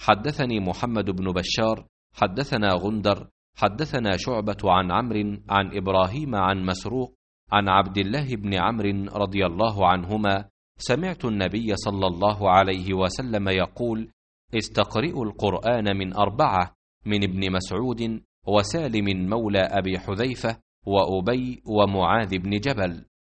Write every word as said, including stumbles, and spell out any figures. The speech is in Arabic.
حدثني محمد بن بشار حدثنا غندر حدثنا شعبة عن عمرو عن إبراهيم عن مسروق عن عبد الله بن عمرو رضي الله عنهما سمعت النبي صلى الله عليه وسلم يقول: استقرئوا القرآن من أربعة، من ابن مسعود وسالم مولى أبي حذيفة وأبي ومعاذ بن جبل.